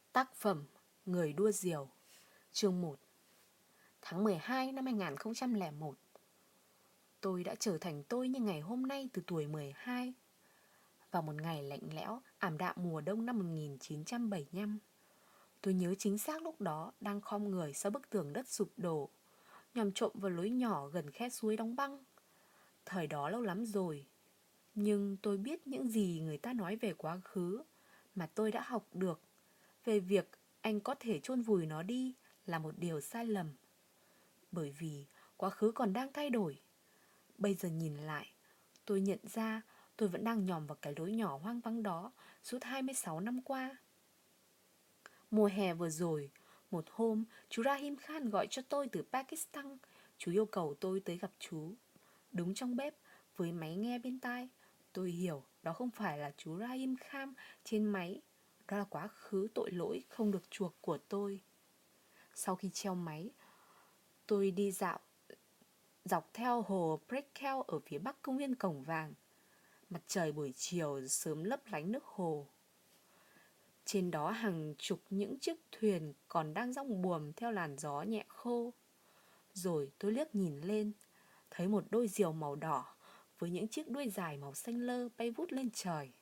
Tác phẩm Người đua diều. Chương 1. Tháng 12 năm 2001, tôi đã trở thành tôi như ngày hôm nay từ tuổi 12. Vào một ngày lạnh lẽo, ảm đạm mùa đông năm 1975, tôi nhớ chính xác lúc đó đang khom người sau bức tường đất sụp đổ, nhòm trộm vào lối nhỏ gần khe suối đóng băng. Thời đó lâu lắm rồi, nhưng tôi biết những gì người ta nói về quá khứ mà tôi đã học được, về việc anh có thể chôn vùi nó đi là một điều sai lầm. Bởi vì quá khứ còn đang thay đổi. Bây giờ nhìn lại, tôi nhận ra tôi vẫn đang nhòm vào cái lối nhỏ hoang vắng đó suốt 26 năm qua. Mùa hè vừa rồi, một hôm, chú Rahim Khan gọi cho tôi từ Pakistan. Chú yêu cầu tôi tới gặp chú. Đúng trong bếp, với máy nghe bên tai, tôi hiểu đó không phải là chú Rahim Khan trên máy. Đó là quá khứ tội lỗi không được chuộc của tôi. Sau khi treo máy, tôi đi dạo dọc theo hồ Prekel ở phía bắc công viên Cổng Vàng. Mặt trời buổi chiều sớm lấp lánh nước hồ. Trên đó hàng chục những chiếc thuyền còn đang dong buồm theo làn gió nhẹ khô. Rồi tôi liếc nhìn lên, thấy một đôi diều màu đỏ với những chiếc đuôi dài màu xanh lơ bay vút lên trời.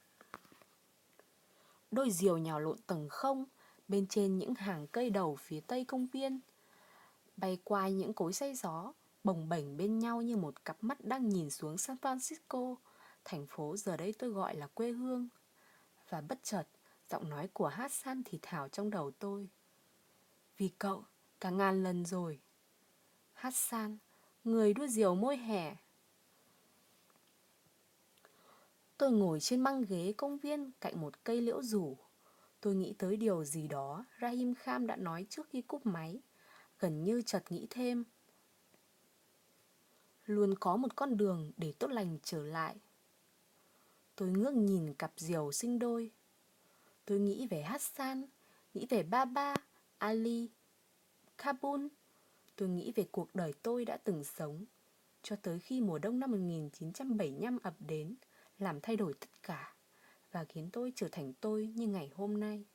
Đôi diều nhào lộn tầng không bên trên những hàng cây đầu phía tây công viên, bay qua những cối xay gió, bồng bềnh bên nhau như một cặp mắt đang nhìn xuống San Francisco, thành phố giờ đây tôi gọi là quê hương. Và bất chợt, giọng nói của Hassan thì thào trong đầu tôi. Vì cậu, cả ngàn lần rồi. Hassan, người đua diều môi hè. Tôi ngồi trên băng ghế công viên cạnh một cây liễu rủ. Tôi nghĩ tới điều gì đó Rahim Khan đã nói trước khi cúp máy. Gần như chợt nghĩ thêm. Luôn có một con đường để tốt lành trở lại. Tôi ngước nhìn cặp diều sinh đôi. Tôi nghĩ về Hassan, nghĩ về Baba, Ali, Kabul. Tôi nghĩ về cuộc đời tôi đã từng sống, cho tới khi mùa đông năm 1975 ập đến, làm thay đổi tất cả và khiến tôi trở thành tôi như ngày hôm nay.